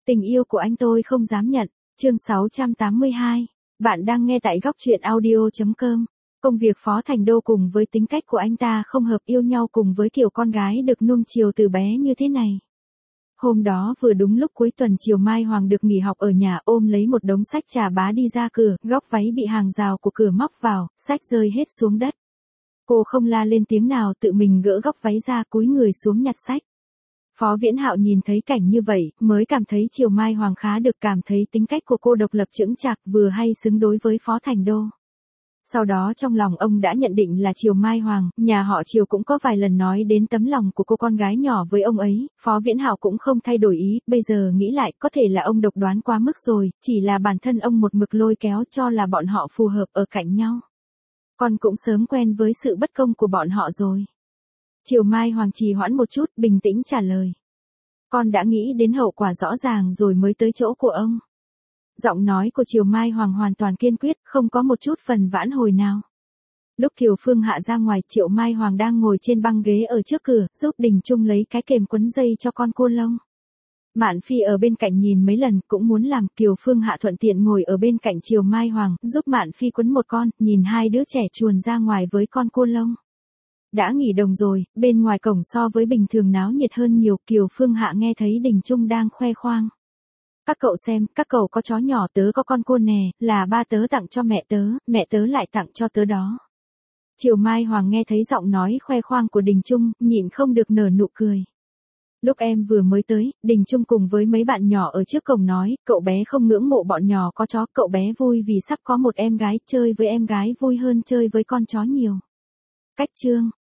Tình yêu của anh tôi không dám nhận. Chương 682. Bạn đang nghe tại góc truyện audio.com. Công việc Phó Thành Đô cùng với tính cách của anh ta không hợp, yêu nhau cùng với kiểu con gái được nuông chiều từ bé như thế này. Hôm đó vừa đúng lúc cuối tuần, chiều Mai Hoàng được nghỉ học ở nhà, ôm lấy một đống sách trà bá đi ra cửa, góc váy bị hàng rào của cửa móc vào, sách rơi hết xuống đất. Cô không la lên tiếng nào, tự mình gỡ góc váy ra, cúi người xuống nhặt sách. Phó Viễn Hạo nhìn thấy cảnh như vậy, mới cảm thấy Triều Mai Hoàng khá được, cảm thấy tính cách của cô độc lập chững chạc, vừa hay xứng đối với Phó Thành Đô. Sau đó trong lòng ông đã nhận định là Triều Mai Hoàng, nhà họ Triều cũng có vài lần nói đến tấm lòng của cô con gái nhỏ với ông ấy, Phó Viễn Hạo cũng không thay đổi ý, bây giờ nghĩ lại có thể là ông độc đoán quá mức rồi, chỉ là bản thân ông một mực lôi kéo cho là bọn họ phù hợp ở cạnh nhau. Con cũng sớm quen với sự bất công của bọn họ rồi. Triều Mai Hoàng trì hoãn một chút, bình tĩnh trả lời. Con đã nghĩ đến hậu quả rõ ràng rồi mới tới chỗ của ông. Giọng nói của Triều Mai Hoàng hoàn toàn kiên quyết, không có một chút phần vãn hồi nào. Lúc Kiều Phương Hạ ra ngoài, Triệu Mai Hoàng đang ngồi trên băng ghế ở trước cửa, giúp Đình Trung lấy cái kềm quấn dây cho con cua lông. Mạn Phi ở bên cạnh nhìn mấy lần, cũng muốn làm. Kiều Phương Hạ thuận tiện ngồi ở bên cạnh Triều Mai Hoàng, giúp Mạn Phi quấn một con, nhìn hai đứa trẻ chuồn ra ngoài với con cua lông. Đã nghỉ đồng rồi, bên ngoài cổng so với bình thường náo nhiệt hơn nhiều. Kiều Phương Hạ nghe thấy Đình Trung đang khoe khoang. Các cậu xem, các cậu có chó nhỏ, tớ có con cua nè, là ba tớ tặng cho mẹ tớ lại tặng cho tớ đó. Triều Mai Hoàng nghe thấy giọng nói khoe khoang của Đình Trung, nhịn không được nở nụ cười. Lúc em vừa mới tới, Đình Trung cùng với mấy bạn nhỏ ở trước cổng nói, cậu bé không ngưỡng mộ bọn nhỏ có chó, cậu bé vui vì sắp có một em gái, chơi với em gái vui hơn chơi với con chó nhiều. Cách chương.